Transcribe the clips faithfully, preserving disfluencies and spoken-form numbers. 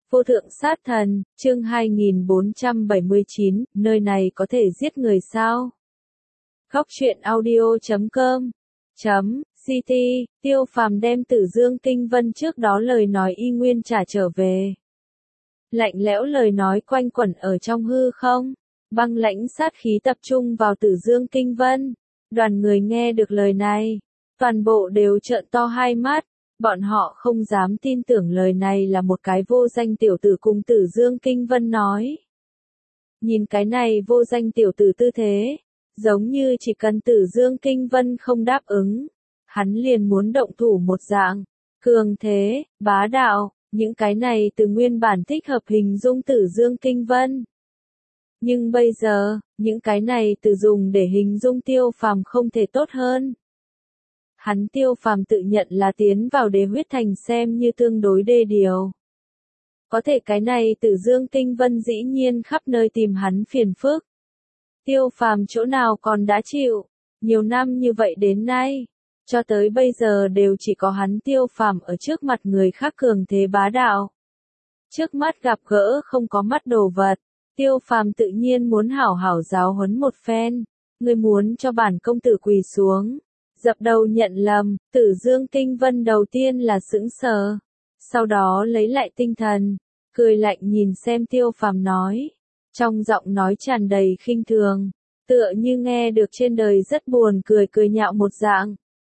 Vô thượng sát thần, chương hai nghìn bốn trăm bảy mươi chín, nơi này có thể giết người sao? Góc truyện audio chấm com chấm ct, Tiêu Phàm đem Tử Dương Kinh Vân trước đó lời nói y nguyên trả trở về. Lạnh lẽo lời nói quanh quẩn ở trong hư không, băng lãnh sát khí tập trung vào Tử Dương Kinh Vân. Đoàn người nghe được lời này, toàn bộ đều trợn to hai mắt. Bọn họ không dám tin tưởng lời này là một cái vô danh tiểu tử cùng Tử Dương Kinh Vân nói. Nhìn cái này vô danh tiểu tử tư thế, giống như chỉ cần Tử Dương Kinh Vân không đáp ứng, hắn liền muốn động thủ một dạng, cường thế, bá đạo, những cái này từ nguyên bản thích hợp hình dung Tử Dương Kinh Vân. Nhưng bây giờ, những cái này từ dùng để hình dung Tiêu Phàm không thể tốt hơn. Hắn Tiêu Phàm tự nhận là tiến vào Đế Huyết Thành xem như tương đối đê điều. Có thể cái này Tử Dương Kinh Vân dĩ nhiên khắp nơi tìm hắn phiền phức. Tiêu Phàm chỗ nào còn đã chịu, nhiều năm như vậy đến nay, cho tới bây giờ đều chỉ có hắn Tiêu Phàm ở trước mặt người khác cường thế bá đạo. Trước mắt gặp gỡ không có mắt đồ vật, Tiêu Phàm tự nhiên muốn hảo hảo giáo huấn một phen, người muốn cho bản công tử quỳ xuống. Dập đầu nhận lầm, Tử Dương Kinh Vân đầu tiên là sững sờ, sau đó lấy lại tinh thần, cười lạnh nhìn xem Tiêu Phàm nói, trong giọng nói tràn đầy khinh thường, tựa như nghe được trên đời rất buồn cười cười nhạo một dạng.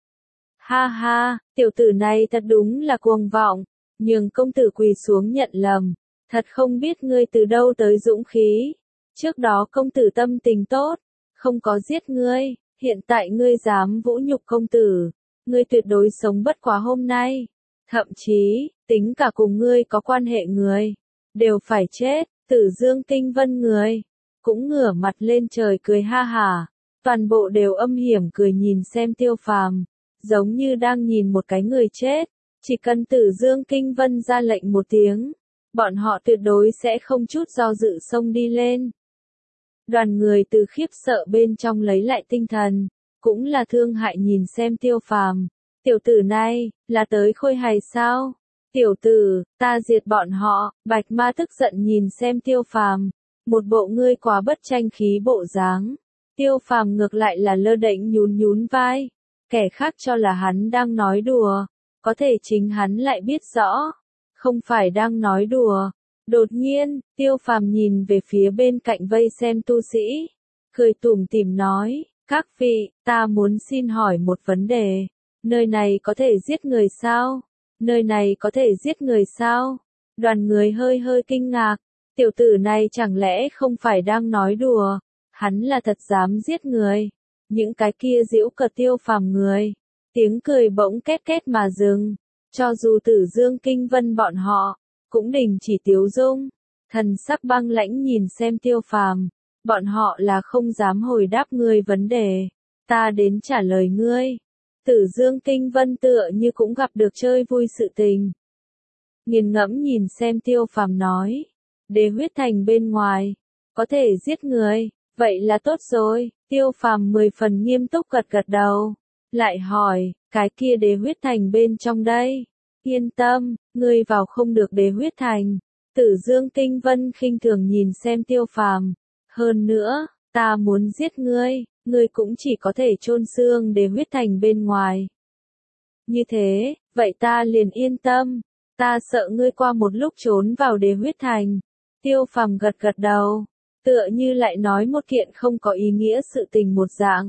Ha ha, tiểu tử này thật đúng là cuồng vọng, nhường công tử quỳ xuống nhận lầm, thật không biết ngươi từ đâu tới dũng khí, trước đó công tử tâm tình tốt, không có giết ngươi. Hiện tại ngươi dám vũ nhục công tử, ngươi tuyệt đối sống bất quá hôm nay. Thậm chí, tính cả cùng ngươi có quan hệ người, đều phải chết. Tử Dương Kinh Vân người, cũng ngửa mặt lên trời cười ha hả, toàn bộ đều âm hiểm cười nhìn xem Tiêu Phàm, giống như đang nhìn một cái người chết. Chỉ cần Tử Dương Kinh Vân ra lệnh một tiếng, bọn họ tuyệt đối sẽ không chút do dự xông đi lên. Đoàn người từ khiếp sợ bên trong lấy lại tinh thần, cũng là thương hại nhìn xem Tiêu Phàm, tiểu tử này, là tới khôi hài sao? Tiểu tử, ta diệt bọn họ. Bạch Ma tức giận nhìn xem Tiêu Phàm, một bộ ngươi quá bất tranh khí bộ dáng. Tiêu Phàm ngược lại là lơ đễnh nhún nhún vai, kẻ khác cho là hắn đang nói đùa, có thể chính hắn lại biết rõ, không phải đang nói đùa. Đột nhiên, Tiêu Phàm nhìn về phía bên cạnh vây xem tu sĩ, cười tủm tỉm nói, các vị, ta muốn xin hỏi một vấn đề, nơi này có thể giết người sao? Nơi này có thể giết người sao? Đoàn người hơi hơi kinh ngạc, tiểu tử này chẳng lẽ không phải đang nói đùa, hắn là thật dám giết người. Những cái kia giễu cợt Tiêu Phàm người, tiếng cười bỗng két két mà dừng, cho dù Tử Dương Kinh Vân bọn họ cũng đình chỉ tiếu dung, thần sắc băng lãnh nhìn xem Tiêu Phàm, bọn họ là không dám hồi đáp ngươi vấn đề, ta đến trả lời ngươi. Tử Dương Kinh Vân tựa như cũng gặp được chơi vui sự tình. Nghiền ngẫm nhìn xem Tiêu Phàm nói, Đế Huyết Thành bên ngoài, có thể giết người, vậy là tốt rồi. Tiêu Phàm mười phần nghiêm túc gật gật đầu, lại hỏi, cái kia Đế Huyết Thành bên trong đây? Yên tâm, ngươi vào không được Đế Huyết Thành. Tử Dương Kinh Vân khinh thường nhìn xem Tiêu Phàm, hơn nữa, ta muốn giết ngươi, ngươi cũng chỉ có thể chôn xương Đế Huyết Thành bên ngoài. Như thế, vậy ta liền yên tâm, ta sợ ngươi qua một lúc trốn vào Đế Huyết Thành. Tiêu Phàm gật gật đầu, tựa như lại nói một kiện không có ý nghĩa sự tình một dạng.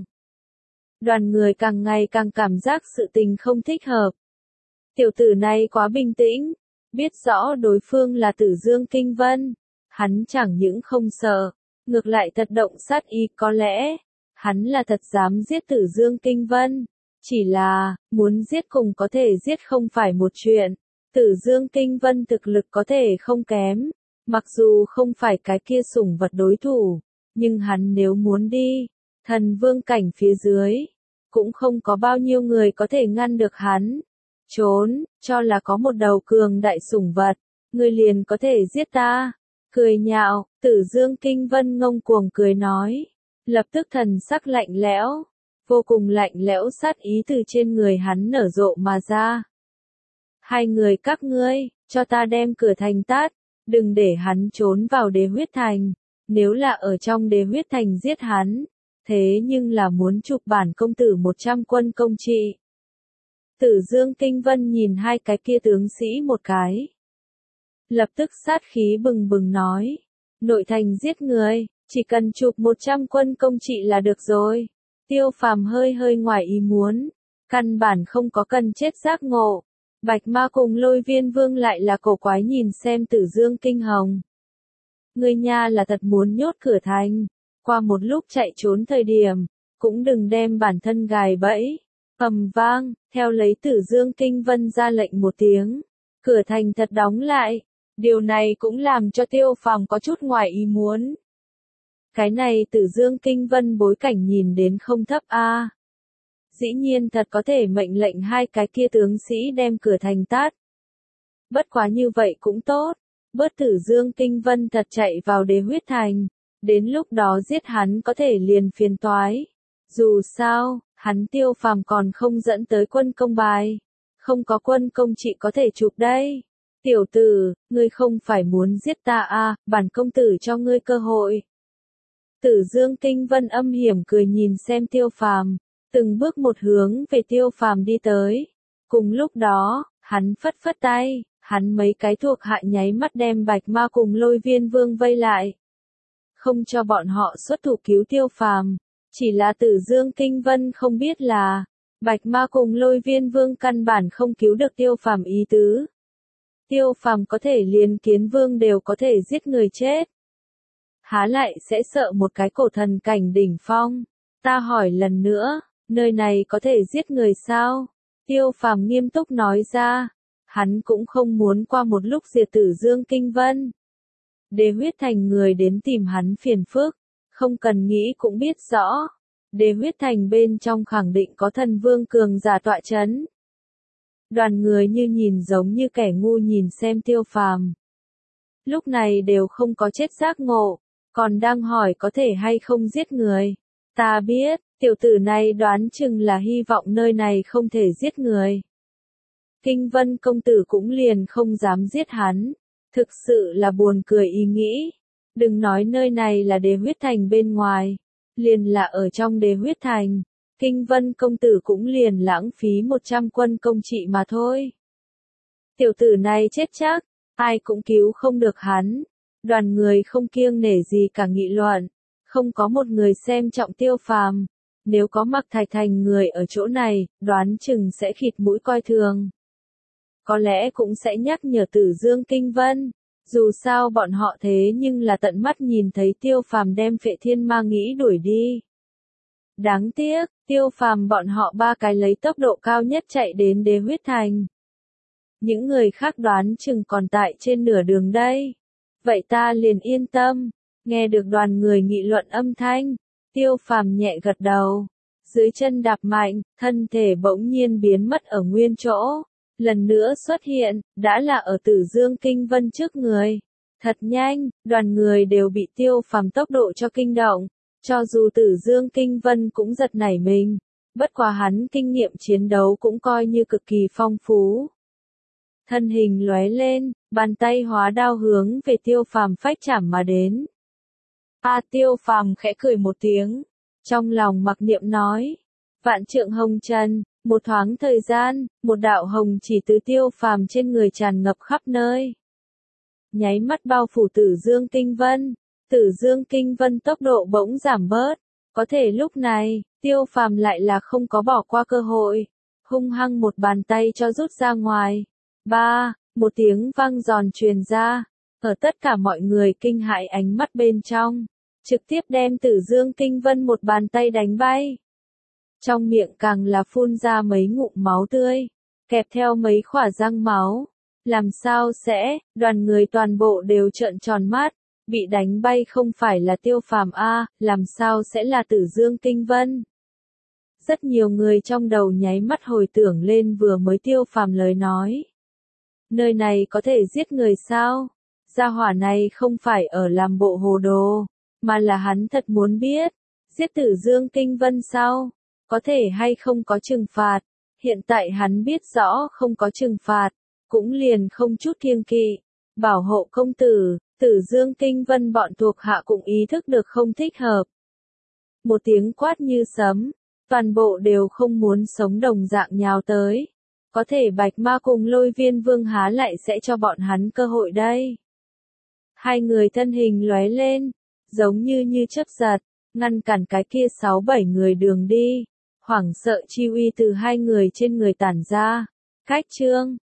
Đoàn người càng ngày càng cảm giác sự tình không thích hợp. Tiểu tử này quá bình tĩnh, biết rõ đối phương là Tử Dương Kinh Vân, hắn chẳng những không sợ, ngược lại thật động sát ý, có lẽ, hắn là thật dám giết Tử Dương Kinh Vân, chỉ là, muốn giết cùng có thể giết không phải một chuyện. Tử Dương Kinh Vân thực lực có thể không kém, mặc dù không phải cái kia sủng vật đối thủ, nhưng hắn nếu muốn đi, thần vương cảnh phía dưới, cũng không có bao nhiêu người có thể ngăn được hắn. Trốn, cho là có một đầu cường đại sủng vật, người liền có thể giết ta. Cười nhạo, Tử Dương Kinh Vân ngông cuồng cười nói, lập tức thần sắc lạnh lẽo, vô cùng lạnh lẽo sát ý từ trên người hắn nở rộ mà ra. Hai người các ngươi, cho ta đem cửa thành tát, đừng để hắn trốn vào đế huyết thành, nếu là ở trong đế huyết thành giết hắn, thế nhưng là muốn chụp bản công tử một trăm quân công trị. Tử Dương Kinh Vân nhìn hai cái kia tướng sĩ một cái. Lập tức sát khí bừng bừng nói, nội thành giết người, chỉ cần chụp một trăm quân công trị là được rồi. Tiêu Phàm hơi hơi ngoài ý muốn, căn bản không có cần chết giác ngộ. Bạch Ma cùng Lôi Viên Vương lại là cổ quái nhìn xem Tử Dương Kinh Hồng. Ngươi nha là thật muốn nhốt cửa thành, qua một lúc chạy trốn thời điểm, cũng đừng đem bản thân gài bẫy. Ầm vang, theo lấy Tử Dương Kinh Vân ra lệnh một tiếng, cửa thành thật đóng lại. Điều này cũng làm cho Tiêu Phàm có chút ngoài ý muốn. Cái này Tử Dương Kinh Vân bối cảnh nhìn đến không thấp a. À. Dĩ nhiên thật có thể mệnh lệnh hai cái kia tướng sĩ đem cửa thành tát. Bất quá như vậy cũng tốt, bớt Tử Dương Kinh Vân thật chạy vào đế huyết thành, đến lúc đó giết hắn có thể liền phiền toái. Dù sao, hắn Tiêu Phàm còn không dẫn tới quân công bài, không có quân công trị có thể chụp đây. Tiểu tử, ngươi không phải muốn giết ta à, bản công tử cho ngươi cơ hội. Tử Dương Kinh Vân âm hiểm cười nhìn xem Tiêu Phàm, từng bước một hướng về Tiêu Phàm đi tới. Cùng lúc đó, hắn phất phất tay, hắn mấy cái thuộc hạ nháy mắt đem Bạch Ma cùng Lôi Viên Vương vây lại. Không cho bọn họ xuất thủ cứu Tiêu Phàm, chỉ là Tử Dương Kinh Vân không biết là, Bạch Ma cùng Lôi Viên Vương căn bản không cứu được Tiêu Phàm ý tứ. Tiêu Phàm có thể liền kiến vương đều có thể giết người chết. Há lại sẽ sợ một cái cổ thần cảnh đỉnh phong. Ta hỏi lần nữa, nơi này có thể giết người sao? Tiêu Phàm nghiêm túc nói ra. Hắn cũng không muốn qua một lúc diệt Tử Dương Kinh Vân. Đế huyết thành người đến tìm hắn phiền phức, không cần nghĩ cũng biết rõ. Đế huyết thành bên trong khẳng định có thần vương cường giả tọa chấn. Đoàn người như nhìn giống như kẻ ngu nhìn xem Tiêu Phàm. Lúc này đều không có chết giác ngộ, còn đang hỏi có thể hay không giết người. Ta biết, tiểu tử này đoán chừng là hy vọng nơi này không thể giết người. Kinh Vân công tử cũng liền không dám giết hắn. Thực sự là buồn cười ý nghĩ. Đừng nói nơi này là đế huyết thành bên ngoài, liền là ở trong đế huyết thành. Kinh Vân công tử cũng liền lãng phí một trăm quân công trị mà thôi. Tiểu tử này chết chắc, ai cũng cứu không được hắn. Đoàn người không kiêng nể gì cả nghị luận, không có một người xem trọng Tiêu Phàm. Nếu có Mặc Thạch Thành người ở chỗ này, đoán chừng sẽ khịt mũi coi thường. Có lẽ cũng sẽ nhắc nhở Tử Dương Kinh Vân. Dù sao bọn họ thế nhưng là tận mắt nhìn thấy Tiêu Phàm đem Phệ Thiên Ma Nghĩ đuổi đi. Đáng tiếc, Tiêu Phàm bọn họ ba cái lấy tốc độ cao nhất chạy đến đế huyết thành. Những người khác đoán chừng còn tại trên nửa đường đây. Vậy ta liền yên tâm. Nghe được đoàn người nghị luận âm thanh, Tiêu Phàm nhẹ gật đầu. Dưới chân đạp mạnh, thân thể bỗng nhiên biến mất ở nguyên chỗ. Lần nữa xuất hiện, đã là ở Tử Dương Kinh Vân trước người. Thật nhanh, đoàn người đều bị Tiêu Phàm tốc độ cho kinh động. Cho dù Tử Dương Kinh Vân cũng giật nảy mình, bất quá hắn kinh nghiệm chiến đấu cũng coi như cực kỳ phong phú. Thân hình lóe lên, bàn tay hóa đao hướng về Tiêu Phàm phách chảm mà đến. A Tiêu Phàm khẽ cười một tiếng, trong lòng mặc niệm nói, vạn trượng hồng trần, một thoáng thời gian, một đạo hồng chỉ từ Tiêu Phàm trên người tràn ngập khắp nơi. Nháy mắt bao phủ Tử Dương Kinh Vân. Tử Dương Kinh Vân tốc độ bỗng giảm bớt, có thể lúc này, Tiêu Phàm lại là không có bỏ qua cơ hội, hung hăng một bàn tay cho rút ra ngoài. Ba, một tiếng vang giòn truyền ra, ở tất cả mọi người kinh hãi ánh mắt bên trong, trực tiếp đem Tử Dương Kinh Vân một bàn tay đánh bay. Trong miệng càng là phun ra mấy ngụm máu tươi, kẹp theo mấy khỏa răng máu. Làm sao sẽ, đoàn người toàn bộ đều trợn tròn mắt. Bị đánh bay không phải là Tiêu Phàm a, làm sao sẽ là Tử Dương Kinh Vân? Rất nhiều người trong đầu nháy mắt hồi tưởng lên vừa mới Tiêu Phàm lời nói. Nơi này có thể giết người sao? Gia hỏa này không phải ở làm bộ hồ đồ, mà là hắn thật muốn biết, giết Tử Dương Kinh Vân sao? Có thể hay không có trừng phạt? Hiện tại hắn biết rõ không có trừng phạt, cũng liền không chút kiêng kỵ. Bảo hộ công tử, Tử Dương Tinh Vân bọn thuộc hạ cũng ý thức được không thích hợp. Một tiếng quát như sấm, toàn bộ đều không muốn sống đồng dạng nhào tới. Có thể Bạch Ma cùng Lôi Viên Vương há lại sẽ cho bọn hắn cơ hội đây. Hai người thân hình lóe lên, giống như như chớp giật, ngăn cản cái kia sáu bảy người đường đi. Hoảng sợ chi uy từ hai người trên người tản ra. Khách trương,